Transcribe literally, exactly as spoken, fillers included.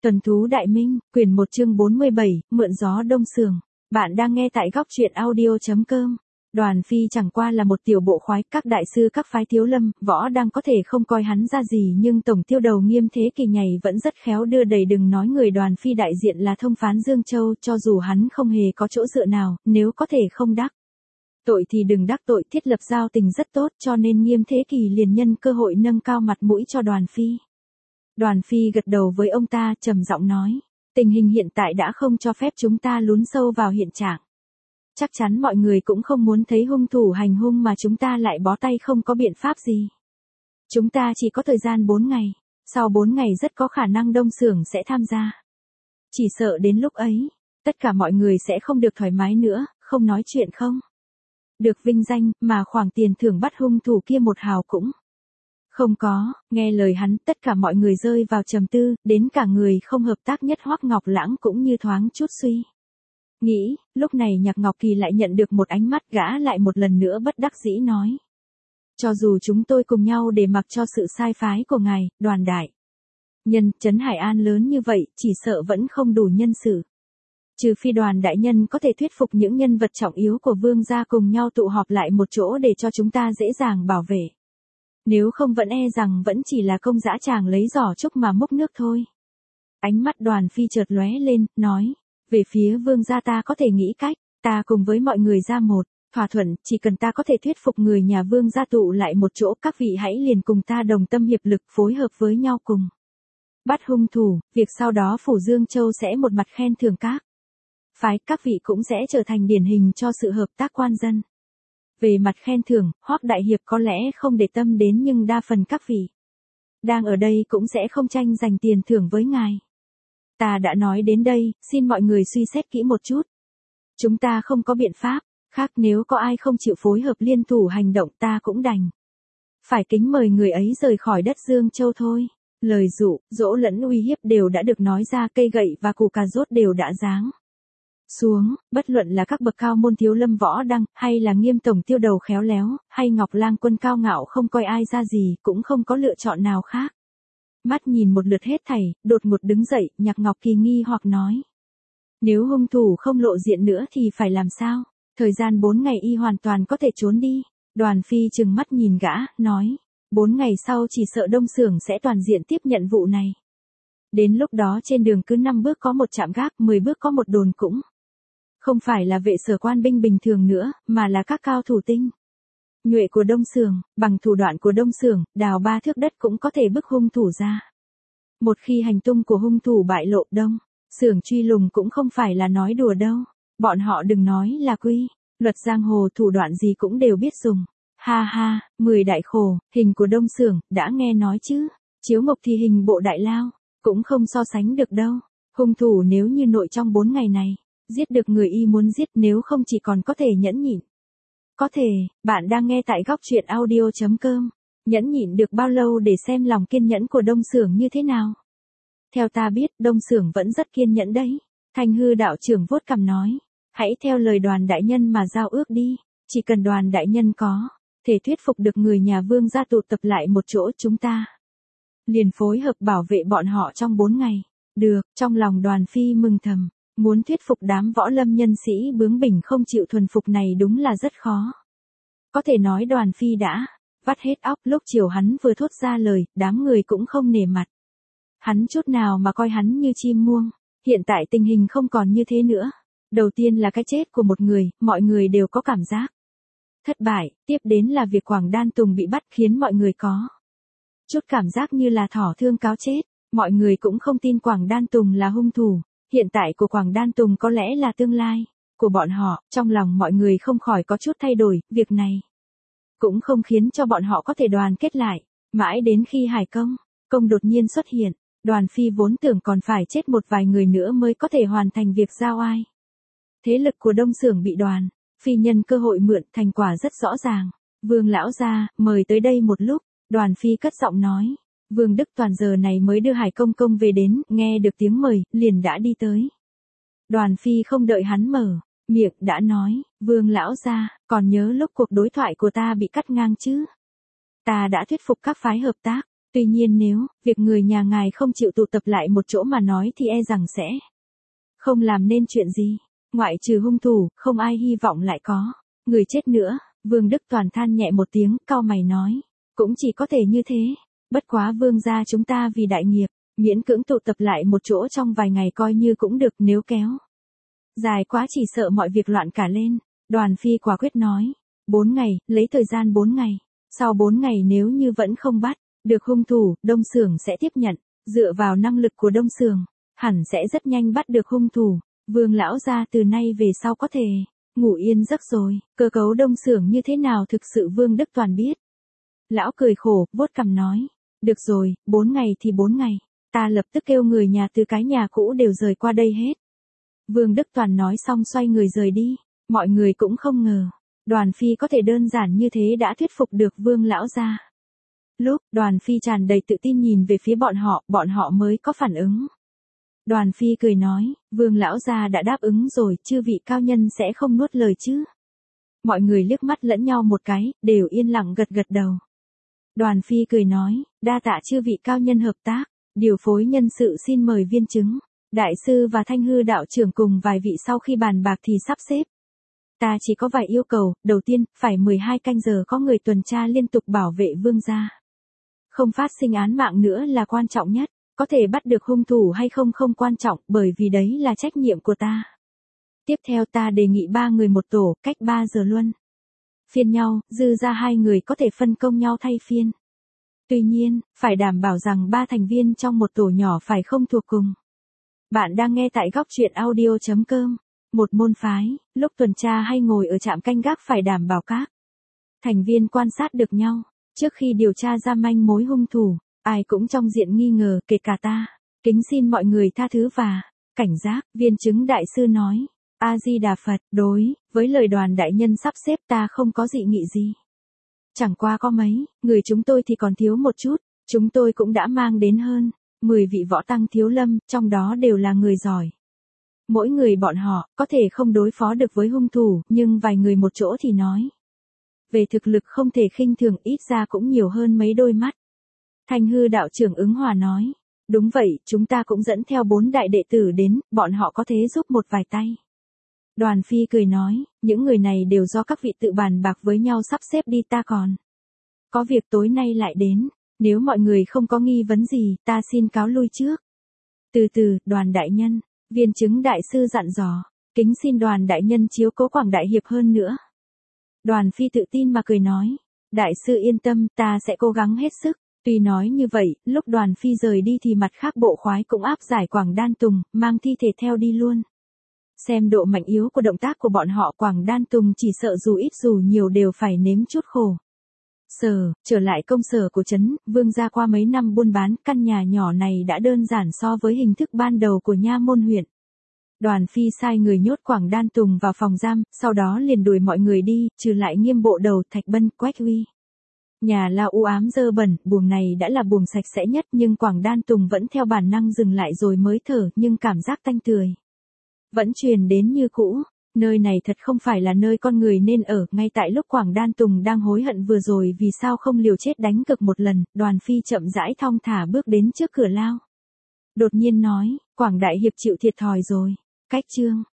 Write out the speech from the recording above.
Tuần thú Đại Minh, quyển một chương bốn mươi bảy, mượn gió đông sường. Bạn đang nghe tại góc truyện audio chấm com. Đoàn Phi chẳng qua là một tiểu bộ khoái, các đại sư các phái thiếu lâm, võ đang có thể không coi hắn ra gì, nhưng tổng tiêu đầu Nghiêm Thế Kỳ nhảy vẫn rất khéo đưa đầy, đừng nói người Đoàn Phi đại diện là thông phán Dương Châu, cho dù hắn không hề có chỗ dựa nào, nếu có thể không đắc tội thì đừng đắc tội, thiết lập giao tình rất tốt, cho nên Nghiêm Thế Kỳ liền nhân cơ hội nâng cao mặt mũi cho Đoàn Phi. Đoàn Phi gật đầu với ông ta, trầm giọng nói, tình hình hiện tại đã không cho phép chúng ta lún sâu vào hiện trạng. Chắc chắn mọi người cũng không muốn thấy hung thủ hành hung mà chúng ta lại bó tay không có biện pháp gì. Chúng ta chỉ có thời gian bốn ngày, sau bốn ngày rất có khả năng Đông Sưởng sẽ tham gia. Chỉ sợ đến lúc ấy, tất cả mọi người sẽ không được thoải mái nữa, không nói chuyện không được vinh danh, mà khoản tiền thưởng bắt hung thủ kia một hào cũng không có. Nghe lời hắn, tất cả mọi người rơi vào trầm tư, đến cả người không hợp tác nhất Hoắc Ngọc Lãng cũng như thoáng chút suy nghĩ. Lúc này Nhạc Ngọc Kỳ lại nhận được một ánh mắt, gã lại một lần nữa bất đắc dĩ nói, cho dù chúng tôi cùng nhau để mặc cho sự sai phái của ngài, Đoàn đại nhân, trấn Hải An lớn như vậy, chỉ sợ vẫn không đủ nhân sự. Trừ phi Đoàn đại nhân có thể thuyết phục những nhân vật trọng yếu của Vương gia cùng nhau tụ họp lại một chỗ để cho chúng ta dễ dàng bảo vệ. Nếu không vẫn e rằng vẫn chỉ là công dã tràng lấy giỏ trúc mà múc nước thôi. Ánh mắt Đoàn Phi chợt lóe lên, nói, về phía Vương gia ta có thể nghĩ cách, ta cùng với mọi người ra một thỏa thuận, chỉ cần ta có thể thuyết phục người nhà Vương gia tụ lại một chỗ, các vị hãy liền cùng ta đồng tâm hiệp lực phối hợp với nhau cùng bắt hung thủ, việc sau đó Phủ Dương Châu sẽ một mặt khen thưởng các phái, các vị cũng sẽ trở thành điển hình cho sự hợp tác quan dân. Về mặt khen thưởng, Hoắc đại hiệp có lẽ không để tâm đến, nhưng đa phần các vị đang ở đây cũng sẽ không tranh giành tiền thưởng với ngài. Ta đã nói đến đây, xin mọi người suy xét kỹ một chút. Chúng ta không có biện pháp khác, nếu có ai không chịu phối hợp liên thủ hành động, ta cũng đành phải kính mời người ấy rời khỏi đất Dương Châu thôi. Lời dụ, dỗ lẫn uy hiếp đều đã được nói ra, cây gậy và củ cà rốt đều đã giáng xuống, bất luận là các bậc cao môn thiếu lâm võ đăng, hay là Nghiêm tổng tiêu đầu khéo léo, hay Ngọc Lang quân cao ngạo không coi ai ra gì, cũng không có lựa chọn nào khác. Mắt nhìn một lượt hết thảy, đột ngột đứng dậy, Nhạc Ngọc Kỳ nghi hoặc nói, nếu hung thủ không lộ diện nữa thì phải làm sao? Thời gian bốn ngày y hoàn toàn có thể trốn đi. Đoàn Phi trừng mắt nhìn gã, nói, bốn ngày sau chỉ sợ Đông Sưởng sẽ toàn diện tiếp nhận vụ này. Đến lúc đó trên đường cứ năm bước có một trạm gác, mười bước có một đồn, cũng không phải là vệ sở quan binh bình thường nữa, mà là các cao thủ tinh nhuệ của Đông Sưởng. Bằng thủ đoạn của Đông Sưởng, đào ba thước đất cũng có thể bức hung thủ ra. Một khi hành tung của hung thủ bại lộ, Đông Sưởng truy lùng cũng không phải là nói đùa đâu. Bọn họ đừng nói là quy luật giang hồ, thủ đoạn gì cũng đều biết dùng. Ha ha, mười đại khổ, hình của Đông Sưởng, đã nghe nói chứ. Chiếu ngục thì hình bộ Đại Lao cũng không so sánh được đâu. Hung thủ nếu như nội trong bốn ngày này giết được người y muốn giết, nếu không chỉ còn có thể nhẫn nhịn. Có thể, bạn đang nghe tại góc truyện audio chấm com. Nhẫn nhịn được bao lâu để xem lòng kiên nhẫn của Đông Sưởng như thế nào? Theo ta biết, Đông Sưởng vẫn rất kiên nhẫn đấy. Thanh Hư đạo trưởng vuốt cằm nói, hãy theo lời Đoàn đại nhân mà giao ước đi. Chỉ cần Đoàn đại nhân có thể thuyết phục được người nhà Vương gia tụ tập lại một chỗ, chúng ta liền phối hợp bảo vệ bọn họ trong bốn ngày. Được, trong lòng Đoàn Phi mừng thầm. Muốn thuyết phục đám võ lâm nhân sĩ bướng bỉnh không chịu thuần phục này đúng là rất khó. Có thể nói Đoàn Phi đã vắt hết óc. Lúc chiều hắn vừa thốt ra lời, đám người cũng không nể mặt hắn chút nào mà coi hắn như chim muông. Hiện tại tình hình không còn như thế nữa. Đầu tiên là cái chết của một người, mọi người đều có cảm giác thất bại. Tiếp đến là việc Quảng Đan Tùng bị bắt, khiến mọi người có chút cảm giác như là thỏ thương cáo chết. Mọi người cũng không tin Quảng Đan Tùng là hung thủ. Hiện tại của Quảng Đan Tùng có lẽ là tương lai của bọn họ. Trong lòng mọi người không khỏi có chút thay đổi. Việc này cũng không khiến cho bọn họ có thể đoàn kết lại. Mãi đến khi Hải Công Công đột nhiên xuất hiện, Đoàn Phi vốn tưởng còn phải chết một vài người nữa mới có thể hoàn thành việc giao oai. Thế lực của Đông Sưởng bị Đoàn Phi nhân cơ hội mượn, thành quả rất rõ ràng. Vương lão gia, mời tới đây một lúc. Đoàn Phi cất giọng nói. Vương Đức Toàn giờ này mới đưa Hải Công Công về đến, nghe được tiếng mời, liền đã đi tới. Đoàn Phi không đợi hắn mở miệng đã nói, Vương lão gia, còn nhớ lúc cuộc đối thoại của ta bị cắt ngang chứ? Ta đã thuyết phục các phái hợp tác, Tuy nhiên nếu, việc người nhà ngài không chịu tụ tập lại một chỗ mà nói thì e rằng sẽ không làm nên chuyện gì. Ngoại trừ hung thủ, không ai hy vọng lại có người chết nữa. Vương Đức Toàn than nhẹ một tiếng, cau mày nói. Cũng chỉ có thể như thế. Bất quá vương gia chúng ta vì đại nghiệp, miễn cưỡng tụ tập lại một chỗ trong vài ngày coi như cũng được, nếu kéo dài quá chỉ sợ mọi việc loạn cả lên. Đoàn Phi quả quyết nói. Bốn ngày, lấy thời gian bốn ngày. Sau bốn ngày nếu như vẫn không bắt được hung thủ, Đông Xưởng sẽ tiếp nhận. Dựa vào năng lực của Đông Xưởng, hẳn sẽ rất nhanh bắt được hung thủ. Vương lão gia từ nay về sau có thể ngủ yên giấc rồi. Cơ cấu Đông Xưởng như thế nào thực sự Vương Đức Toàn biết. Lão cười khổ, vuốt cằm nói. Được rồi, bốn ngày thì bốn ngày. Ta lập tức kêu người nhà từ cái nhà cũ đều rời qua đây hết. Vương Đức Toàn nói xong xoay người rời đi. Mọi người cũng không ngờ. Đoàn Phi có thể đơn giản như thế đã thuyết phục được Vương lão gia. Lúc Đoàn Phi tràn đầy tự tin nhìn về phía bọn họ, bọn họ mới có phản ứng. Đoàn Phi cười nói, Vương lão gia đã đáp ứng rồi, chư vị cao nhân sẽ không nuốt lời chứ. Mọi người liếc mắt lẫn nhau một cái, đều yên lặng gật gật đầu. Đoàn Phi cười nói, đa tạ chư vị cao nhân hợp tác, điều phối nhân sự xin mời viên chứng. Đại sư và Thanh Hư đạo trưởng cùng vài vị sau khi bàn bạc thì sắp xếp. Ta chỉ có vài yêu cầu, đầu tiên, phải mười hai canh giờ có người tuần tra liên tục bảo vệ vương gia. Không phát sinh án mạng nữa là quan trọng nhất, có thể bắt được hung thủ hay không không quan trọng, bởi vì đấy là trách nhiệm của ta. Tiếp theo ta đề nghị ba người một tổ, cách ba giờ luân phiên nhau, dư ra hai người có thể phân công nhau thay phiên. Tuy nhiên, phải đảm bảo rằng ba thành viên trong một tổ nhỏ phải không thuộc cùng. Bạn đang nghe tại góc truyện audio chấm com. Một môn phái, lúc tuần tra hay ngồi ở trạm canh gác phải đảm bảo các thành viên quan sát được nhau. Trước khi điều tra ra manh mối hung thủ, ai cũng trong diện nghi ngờ, kể cả ta. Kính xin mọi người tha thứ và cảnh giác, viên chứng đại sư nói. A-di-đà Phật, đối với lời Đoàn đại nhân sắp xếp ta không có dị nghị gì. Chẳng qua có mấy, người chúng tôi thì còn thiếu một chút, chúng tôi cũng đã mang đến hơn mười vị võ tăng thiếu lâm, trong đó đều là người giỏi. Mỗi người bọn họ, có thể không đối phó được với hung thủ, nhưng vài người một chỗ thì nói. Về thực lực không thể khinh thường, ít ra cũng nhiều hơn mấy đôi mắt. Thanh Hư đạo trưởng ứng hòa nói. Đúng vậy, chúng ta cũng dẫn theo bốn đại đệ tử đến, bọn họ có thể giúp một vài tay. Đoàn Phi cười nói, những người này đều do các vị tự bàn bạc với nhau sắp xếp đi, ta còn có việc tối nay lại đến, nếu mọi người không có nghi vấn gì, ta xin cáo lui trước. Từ từ, Đoàn đại nhân, viên chứng đại sư dặn dò, kính xin Đoàn đại nhân chiếu cố Quảng đại hiệp hơn nữa. Đoàn Phi tự tin mà cười nói, đại sư yên tâm, ta sẽ cố gắng hết sức. Tuy nói như vậy, lúc Đoàn Phi rời đi thì mặt khác bộ khoái cũng áp giải Quảng Đan Tùng, mang thi thể theo đi luôn. Xem độ mạnh yếu của động tác của bọn họ, Quảng Đan Tùng chỉ sợ dù ít dù nhiều đều phải nếm chút khổ. Sở, trở lại công sở của trấn, vương gia qua mấy năm buôn bán, căn nhà nhỏ này đã đơn giản so với hình thức ban đầu của nha môn huyện. Đoàn Phi sai người nhốt Quảng Đan Tùng vào phòng giam, sau đó liền đuổi mọi người đi, trừ lại Nghiêm bộ đầu, Thạch Bân, Quách Huy. Nhà là u ám dơ bẩn, buồng này đã là buồng sạch sẽ nhất, nhưng Quảng Đan Tùng vẫn theo bản năng dừng lại rồi mới thở, nhưng cảm giác tanh tưởi vẫn truyền đến như cũ. Nơi này thật không phải là nơi con người nên ở. Ngay tại lúc Quảng Đan Tùng đang hối hận vừa rồi vì sao không liều chết đánh cược một lần, Đoàn Phi chậm rãi thong thả bước đến trước cửa lao. Đột nhiên nói, Quảng đại hiệp chịu thiệt thòi rồi. Cách chương